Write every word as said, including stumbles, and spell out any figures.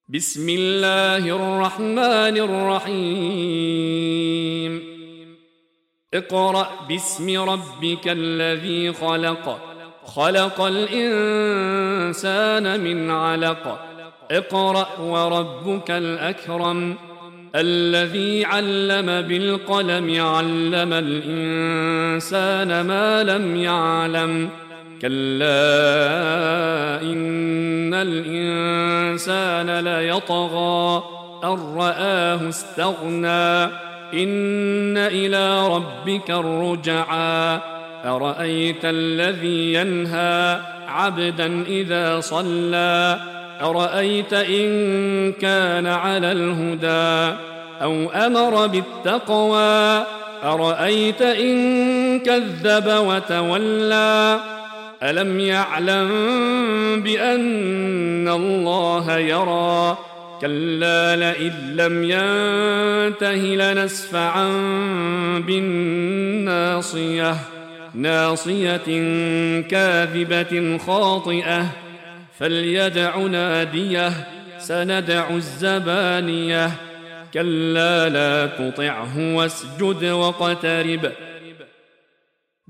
بسم الله الرحمن الرحيم اقرأ باسم ربك الذي خلق خلق الإنسان من علق اقرأ وربك الأكرم الذي علم بالقلم علم الإنسان ما لم يعلم كلا إن الإنسان ليطغى أن رآه استغنى إن إلى ربك الرجعى أرأيت الذي ينهى عبدا إذا صلى أرأيت إن كان على الهدى أو أمر بالتقوى أرأيت إن كذب وتولى ألم يعلم بأن الله يرى كلا لئن لم ينته لنسفعا بالناصية ناصية كاذبة خاطئة فليدع ناديه سندع الزبانية كلا لا تطعه واسجد واقترب